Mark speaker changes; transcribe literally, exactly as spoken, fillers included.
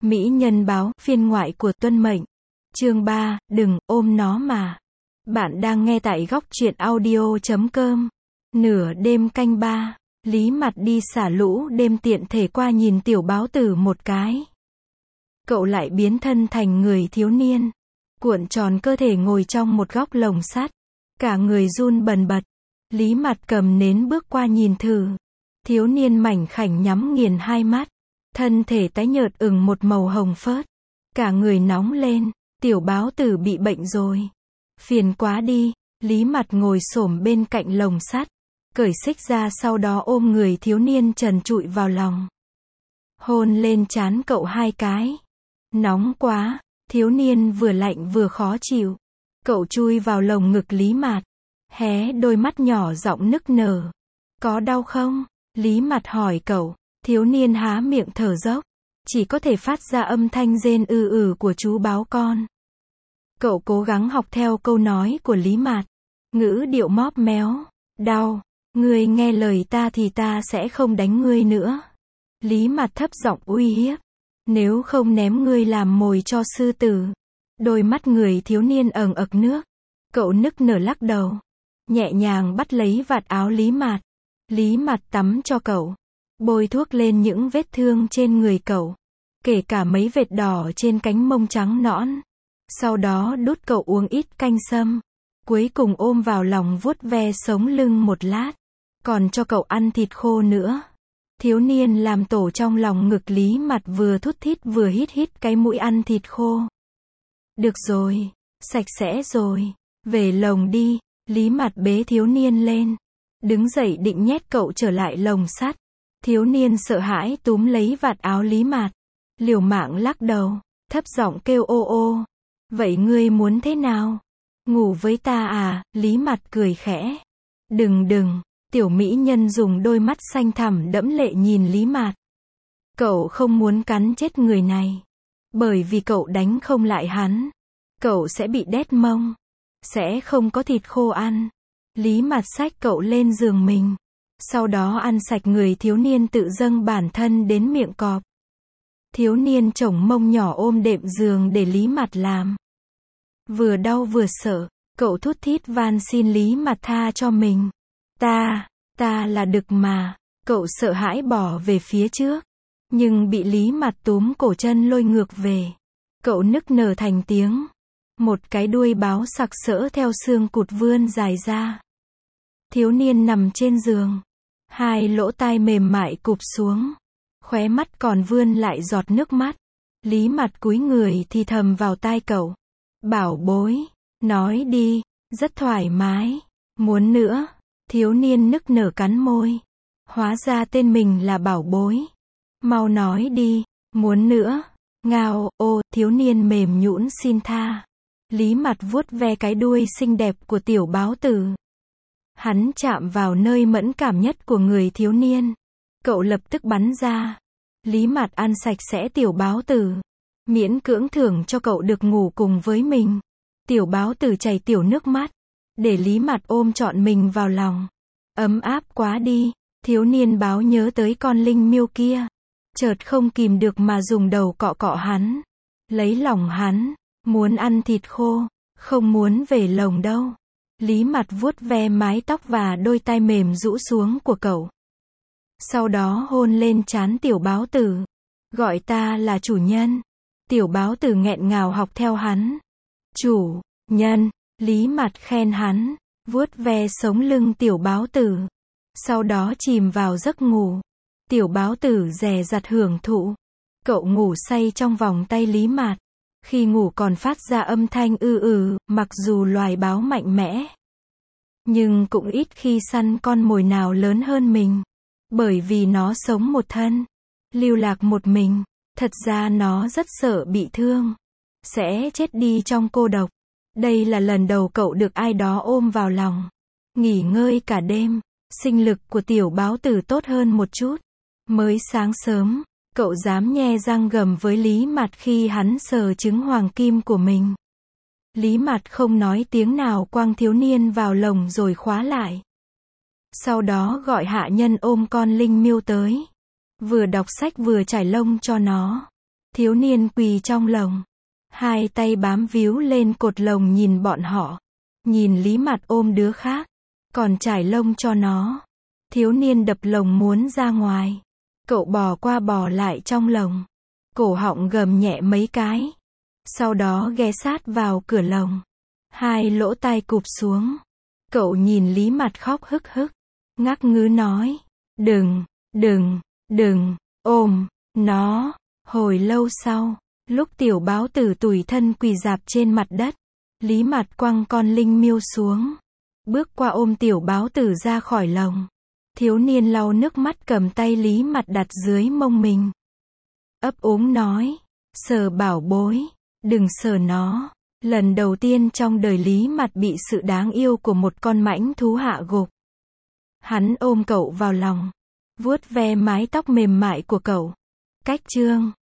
Speaker 1: Mỹ Nhân báo, phiên ngoại của Tuân Mệnh. Chương ba, đừng, ôm nó mà. Bạn đang nghe tại góc truyện audio chấm com. Nửa đêm canh ba, Lý Mặt đi xả lũ đêm tiện thể qua nhìn tiểu báo tử một cái. Cậu lại biến thân thành người thiếu niên. Cuộn tròn cơ thể ngồi trong một góc lồng sắt. Cả người run bần bật. Lý Mặt cầm nến bước qua nhìn thử. Thiếu niên mảnh khảnh nhắm nghiền hai mắt. Thân thể tái nhợt ửng một màu hồng phớt. Cả người nóng lên. Tiểu báo tử bị bệnh rồi. Phiền quá đi. Lý Mặt ngồi xổm bên cạnh lồng sắt. Cởi xích ra, sau đó ôm người thiếu niên trần trụi vào lòng. Hôn lên trán cậu hai cái. Nóng quá. Thiếu niên vừa lạnh vừa khó chịu. Cậu chui vào lồng ngực Lý Mặt. Hé đôi mắt nhỏ giọng nức nở. Có đau không? Lý Mặt hỏi cậu. Thiếu niên há miệng thở dốc. Chỉ có thể phát ra âm thanh rên ư ử của chú báo con. Cậu cố gắng học theo câu nói của Lý Mặt. Ngữ điệu móp méo. Đau. Ngươi nghe lời ta thì ta sẽ không đánh ngươi nữa. Lý Mặt thấp giọng uy hiếp. Nếu không ném ngươi làm mồi cho sư tử. Đôi mắt người thiếu niên ẩn ực nước. Cậu nức nở lắc đầu. Nhẹ nhàng bắt lấy vạt áo Lý Mặt. Lý Mặt tắm cho cậu. Bôi thuốc lên những vết thương trên người cậu. Kể cả mấy vệt đỏ trên cánh mông trắng nõn. Sau đó đút cậu uống ít canh sâm. Cuối cùng ôm vào lòng vuốt ve sống lưng một lát. Còn cho cậu ăn thịt khô nữa. Thiếu niên làm tổ trong lòng ngực Lý Mặt, vừa thút thít vừa hít hít cái mũi ăn thịt khô. Được rồi. Sạch sẽ rồi. Về lồng đi. Lý Mặt bế thiếu niên lên. Đứng dậy định nhét cậu trở lại lồng sắt. Thiếu niên sợ hãi túm lấy vạt áo Lý Mặt. Liều mạng lắc đầu. Thấp giọng kêu ô ô. Vậy ngươi muốn thế nào? Ngủ với ta à? Lý Mặt cười khẽ. Đừng đừng. Tiểu mỹ nhân dùng đôi mắt xanh thẳm đẫm lệ nhìn Lý Mặt. Cậu không muốn cắn chết người này. Bởi vì cậu đánh không lại hắn. Cậu sẽ bị đét mông. Sẽ không có thịt khô ăn. Lý Mặt xách cậu lên giường mình. Sau đó ăn sạch người thiếu niên, tự dâng bản thân đến miệng cọp. Thiếu niên chổng mông nhỏ ôm đệm giường để Lý Mặt làm. Vừa đau vừa sợ, cậu thút thít van xin Lý Mặt tha cho mình. Ta, ta là đực mà. Cậu sợ hãi bỏ về phía trước. Nhưng bị Lý Mặt túm cổ chân lôi ngược về. Cậu nức nở thành tiếng. Một cái đuôi báo sặc sỡ theo xương cụt vươn dài ra. Thiếu niên nằm trên giường. Hai lỗ tai mềm mại cụp xuống. Khóe mắt còn vươn lại giọt nước mắt. Lý Mặt cúi người thì thầm vào tai cậu. Bảo bối, nói đi, rất thoải mái. Muốn nữa. Thiếu niên nức nở cắn môi. Hóa ra tên mình là Bảo Bối. Mau nói đi, muốn nữa. Ngao, ô, thiếu niên mềm nhũn xin tha. Lý Mặt vuốt ve cái đuôi xinh đẹp của tiểu báo tử. Hắn chạm vào nơi mẫn cảm nhất của người thiếu niên. Cậu lập tức bắn ra. Lý Mặt ăn sạch sẽ tiểu báo tử. Miễn cưỡng thưởng cho cậu được ngủ cùng với mình. Tiểu báo tử chảy tiểu nước mắt. Để Lý Mặt ôm trọn mình vào lòng. Ấm áp quá đi. Thiếu niên báo nhớ tới con linh miêu kia. Chợt không kìm được mà dùng đầu cọ cọ hắn. Lấy lòng hắn. Muốn ăn thịt khô. Không muốn về lồng đâu. Lý Mặt vuốt ve mái tóc và đôi tai mềm rũ xuống của cậu. Sau đó hôn lên trán tiểu báo tử. Gọi ta là chủ nhân. Tiểu báo tử nghẹn ngào học theo hắn. Chủ nhân. Lý Mặt khen hắn. Vuốt ve sống lưng tiểu báo tử. Sau đó chìm vào giấc ngủ. Tiểu báo tử dè dặt hưởng thụ. Cậu ngủ say trong vòng tay Lý Mặt. Khi ngủ còn phát ra âm thanh ư ử, mặc dù loài báo mạnh mẽ. Nhưng cũng ít khi săn con mồi nào lớn hơn mình. Bởi vì nó sống một thân. Lưu lạc một mình. Thật ra nó rất sợ bị thương. Sẽ chết đi trong cô độc. Đây là lần đầu cậu được ai đó ôm vào lòng. Nghỉ ngơi cả đêm. Sinh lực của tiểu báo tử tốt hơn một chút. Mới sáng sớm, cậu dám nhe răng gầm với Lý Mặt khi hắn sờ trứng hoàng kim của mình. Lý Mặt không nói tiếng nào, quăng thiếu niên vào lồng rồi khóa lại. Sau đó gọi hạ nhân ôm con linh miêu tới. Vừa đọc sách vừa trải lông cho nó. Thiếu niên quỳ trong lồng, hai tay bám víu lên cột lồng nhìn bọn họ. Nhìn Lý Mặt ôm đứa khác, còn trải lông cho nó. Thiếu niên đập lồng muốn ra ngoài. Cậu bò qua bò lại trong lồng. Cổ họng gầm nhẹ mấy cái. Sau đó ghé sát vào cửa lồng. Hai lỗ tai cụp xuống. Cậu nhìn Lý Mặt khóc hức hức. Ngắc ngứ nói. Đừng, đừng, đừng, ôm, nó. Hồi lâu sau, lúc tiểu báo tử tủi thân quỳ rạp trên mặt đất, Lý Mặt quăng con linh miêu xuống. Bước qua ôm tiểu báo tử ra khỏi lồng. Thiếu niên lau nước mắt cầm tay Lý Mặt đặt dưới mông mình. Ấp úng nói. Sờ bảo bối. Đừng sờ nó. Lần đầu tiên trong đời Lý Mặt bị sự đáng yêu của một con mãnh thú hạ gục. Hắn ôm cậu vào lòng. Vuốt ve mái tóc mềm mại của cậu. Cách chương